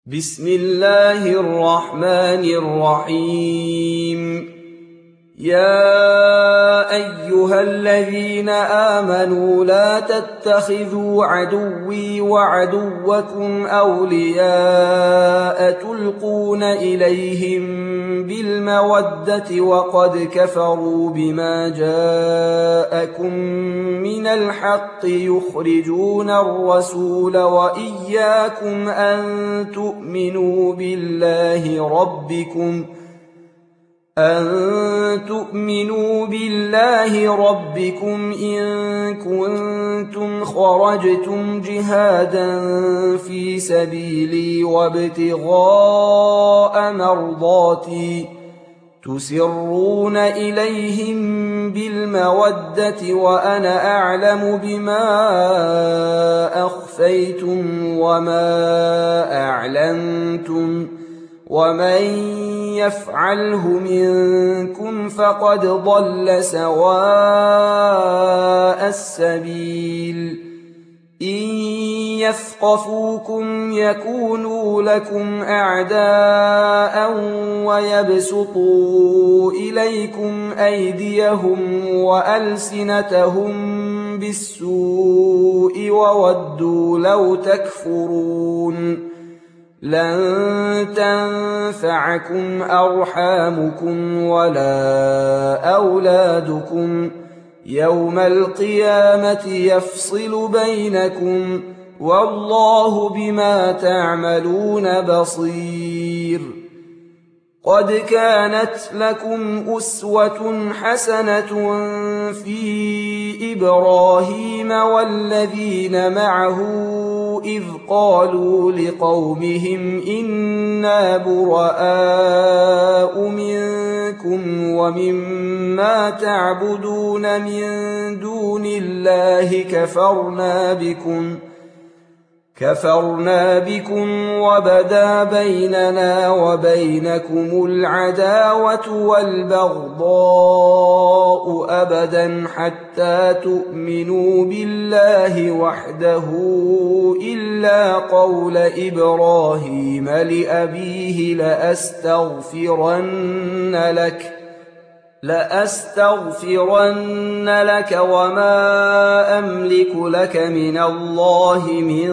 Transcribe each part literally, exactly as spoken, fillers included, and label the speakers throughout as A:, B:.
A: بسم الله الرحمن الرحيم. يا أيها الذين آمنوا لا تتخذوا عدوي وعدوكم أولياء تلقون إليهم بالمودة وقد كفروا بما جاءكم من الحق يخرجون الرسول وإياكم أن تؤمنوا بالله ربكم أن تؤمنوا بالله ربكم إن كنتم خرجتم جهادا في سبيلي وابتغاء مرضاتي تسرون إليهم بالمودة وأنا أعلم بما أخفيتم وما أعلنتم ومن يفعله منكم فقد ضل سواء السبيل. إن يثقفوكم يكونوا لكم أعداء ويبسطوا إليكم أيديهم وألسنتهم بالسوء وودوا لو تكفرون. لن تنفعكم أرحامكم ولا أولادكم يوم القيامة يفصل بينكم والله بما تعملون بصير. قد كانت لكم أسوة حسنة في إبراهيم والذين معه إذ قالوا لقومهم إنا براء منكم ومما تعبدون من دون الله كفرنا بكم كفرنا بكم وبدا بيننا وبينكم العداوة والبغضاء أبدا حتى تؤمنوا بالله وحده إلا قول إبراهيم لأبيه لأستغفرن لك لأستغفرن لك وما أملك لك من الله من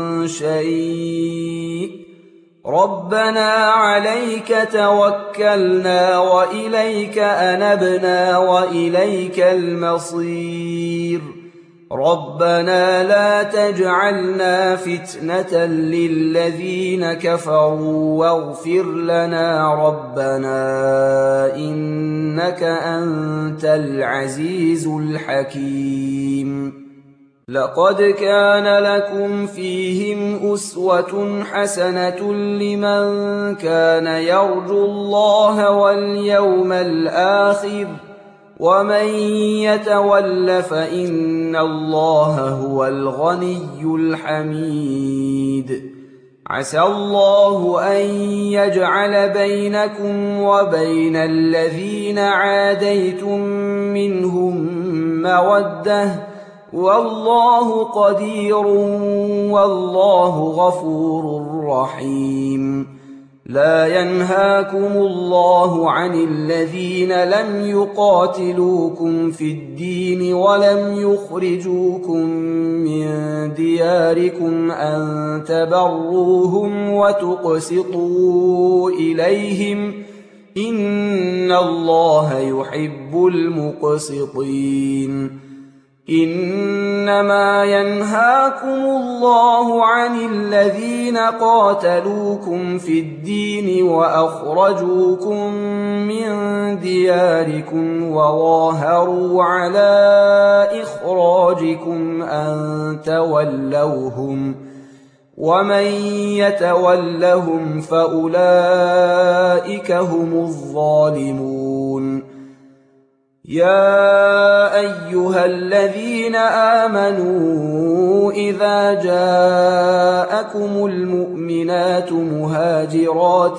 A: شيء ربنا عليك توكلنا وإليك أنبنا وإليك المصير. ربنا لا تجعلنا فتنة للذين كفروا واغفر لنا ربنا إنك أنت العزيز الحكيم. لقد كان لكم فيهم أسوة حسنة لمن كان يرجو الله واليوم الآخر ومن يتول فإن الله هو الغني الحميد. عسى الله أن يجعل بينكم وبين الذين عاديتم منهم مودة والله قدير والله غفور رحيم. لا ينهاكم الله عن الذين لم يقاتلوكم في الدين ولم يخرجوكم من دياركم أن تبروهم وتقسطوا إليهم إن الله يحب المقسطين. إنما ينهاكم الله عن الذين قاتلوكم في الدين وأخرجوكم من دياركم وظاهروا على إخراجكم أن تولوهم ومن يتولهم فأولئك هم الظالمون. يا أيها الذين آمنوا إذا جاءكم المؤمنات مهاجرات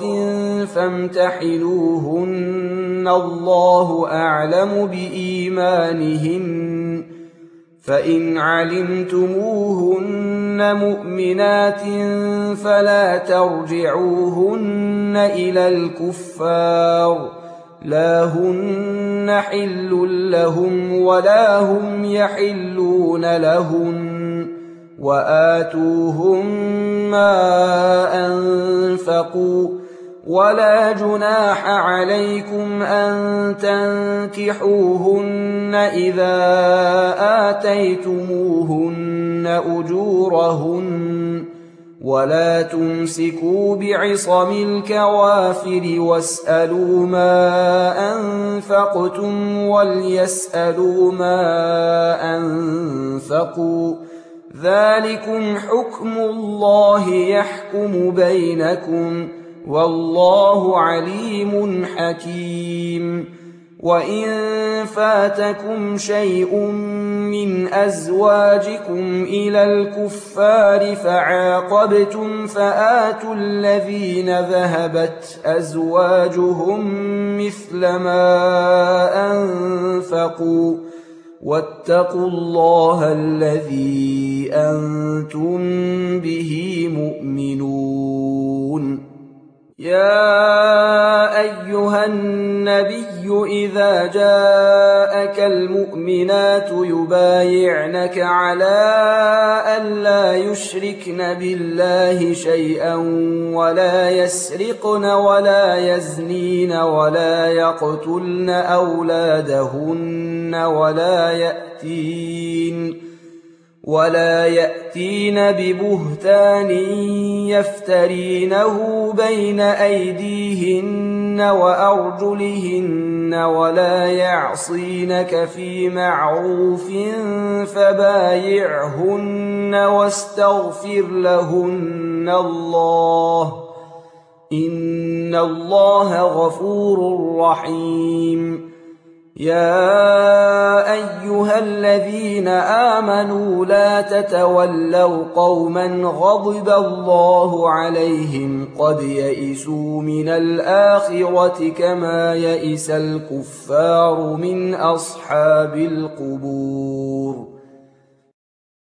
A: فامتحنوهن الله أعلم بإيمانهن فإن علمتموهن مؤمنات فلا ترجعوهن إلى الكفار لا هن حل لهم ولا هم يحلون لهن وآتوهم ما أنفقوا ولا جناح عليكم أن تنكحوهن إذا آتيتموهن أجورهن ولا تمسكوا بعصم الكوافر واسألوا ما أنفقتم وليسألوا ما أنفقوا ذلكم حكم الله يحكم بينكم والله عليم حكيم وإن فاتكم شيء من أزواجكم إلى الكفار فعاقبتم فآتوا الذين ذهبت أزواجهم مثل ما أنفقوا واتقوا الله الذي أنتم به مؤمنون يا أيها النبي إذا جاءك المؤمنات يبايعنك على أن لا يشركن بالله شيئا ولا يسرقن ولا يزنين ولا يقتلن أولادهن ولا يأتين ولا يأتين ببهتان يفترينه بين أيديهن وأرجلهن ولا يعصينك في معروف فبايعهن واستغفر لهن الله إن الله غفور رحيم يا أيها الذين آمنوا لا تتولوا قوما غضب الله عليهم قد يئسوا من الآخرة كما يئس الكفار من أصحاب القبور